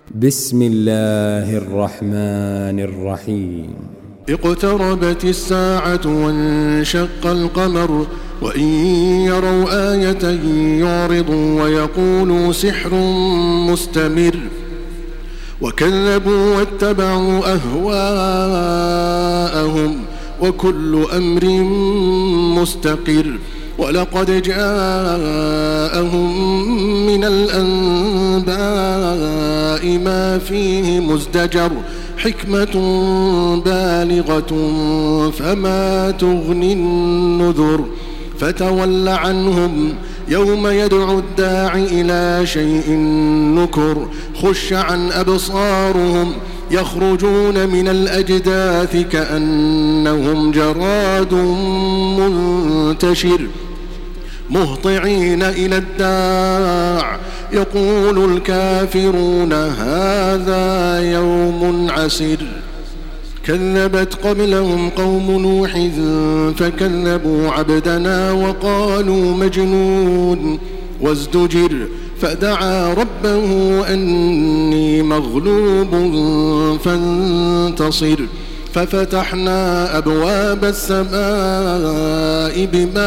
بسم الله الرحمن الرحيم. اقتربت الساعة وانشق القمر وإن يروا آية يعرضوا ويقولوا سحر مستمر وكذبوا واتبعوا أهواءهم وكل أمر مستقر ولقد جاءهم من الأنباء ما فيه مزدجر حكمة بالغة فما تغني النذر فتول عنهم يوم يدعو الداعي إلى شيء نكر خش عن أبصارهم يخرجون من الأجداث كأنهم جراد منتشر مهطعين إلى الداع يقول الكافرون هذا يوم عسر كذبت قبلهم قوم نوح فكذبوا عبدنا وقالوا مجنون وازدجر فدعا ربه أني مغلوب فانتصر ففتحنا أبواب السماء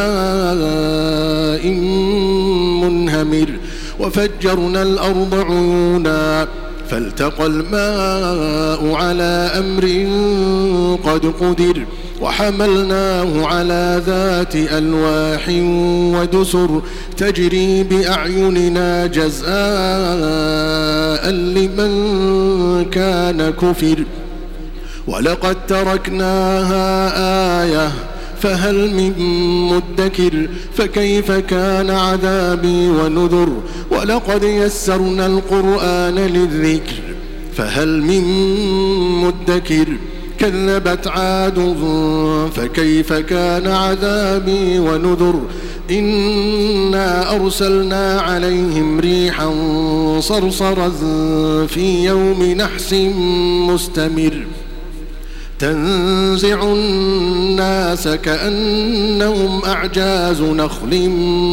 بماء منهمر وفجرنا الأرض عيونا فالتقى الماء على أمر قد قدر وحملناه على ذات ألواح ودسر تجري بأعيننا جزاء لمن كان كفر ولقد تركناها آية فهل من مدكر فكيف كان عذابي ونذر ولقد يسرنا القرآن للذكر فهل من مدكر كذبت عاد فكيف كان عذابي ونذر إنا أرسلنا عليهم ريحا صرصرا في يوم نحس مستمر تنزع الناس كأنهم أعجاز نخل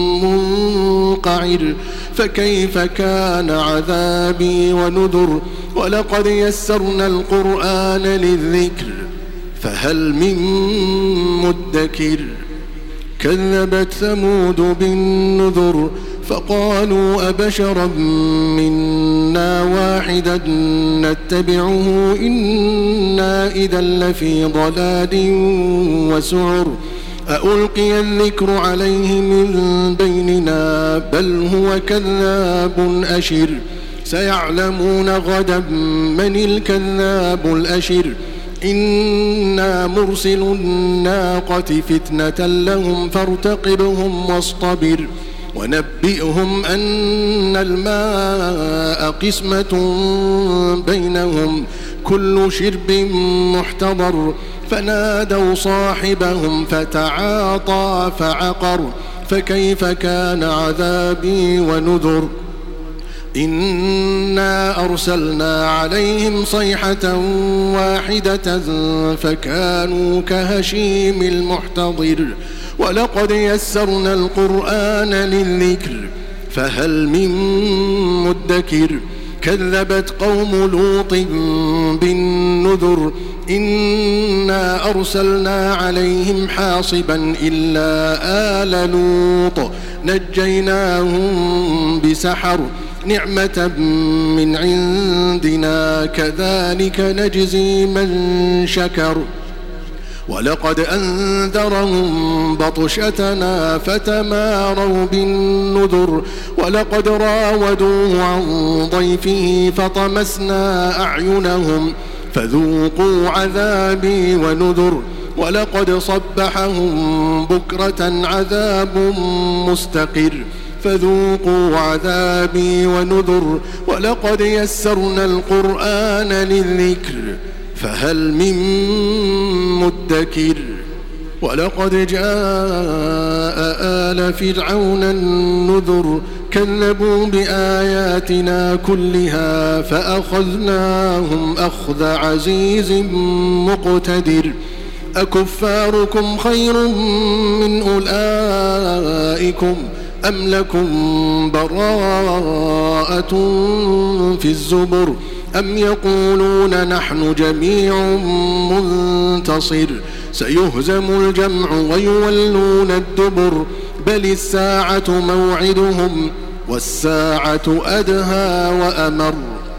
منقعر فكيف كان عذابي ونذر ولقد يسرنا القرآن للذكر فهل من مدكر كذبت ثمود بالنذر فقالوا أبشرا منا واحدا نتبعه إنا إذا لفي ضلال وسعر أألقي الذكر عليه من بيننا بل هو كذاب أشر سيعلمون غدا من الكذاب الأشر إنا مرسل الناقة فتنة لهم فارتقبهم واصطبر ونبئهم أن الماء قسمة بينهم كل شرب محتضر فنادوا صاحبهم فتعاطى فعقر فكيف كان عذابي ونذر إنا أرسلنا عليهم صيحة واحدة فكانوا كهشيم المحتضر ولقد يسرنا القرآن للذكر فهل من مدكر كذبت قوم لوط بالنذر إنا أرسلنا عليهم حاصبا إلا آل لوط نجيناهم بسحر نعمة من عندنا كذلك نجزي من شكر ولقد أنذرهم بطشتنا فتماروا بالنذر ولقد راودوه عن ضيفه فطمسنا أعينهم فذوقوا عذابي ونذر ولقد صبحهم بكرة عذاب مستقر فذوقوا عذابي ونذر ولقد يسرنا القرآن للذكر فهل من مدكر ولقد جاء آل فرعون النذر كذبوا بآياتنا كلها فأخذناهم أخذ عزيز مقتدر أكفاركم خير من أولئكم أم لكم براءة في الزبر أم يقولون نحن جميع منتصر سيهزم الجمع ويولون الدبر بل الساعة موعدهم والساعة أدهى وأمر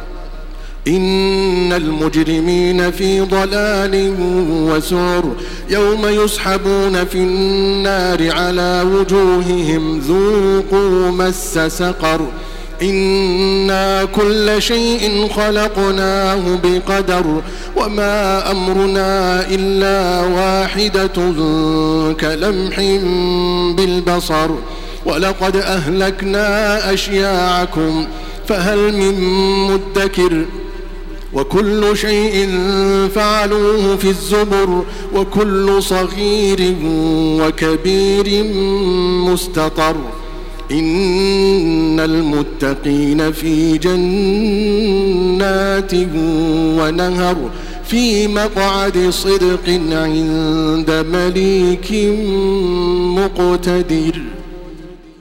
إن المجرمين في ضلال وسعر يوم يسحبون في النار على وجوههم ذوقوا مس سقر إنا كل شيء خلقناه بقدر وما أمرنا إلا واحدة كلمح بالبصر ولقد أهلكنا أشياعكم فهل من مدكر وكل شيء فعلوه في الزبر وكل صغير وكبير مستطر إن المتقين في جنات ونهر في مقعد صدق عند مليك مقتدر.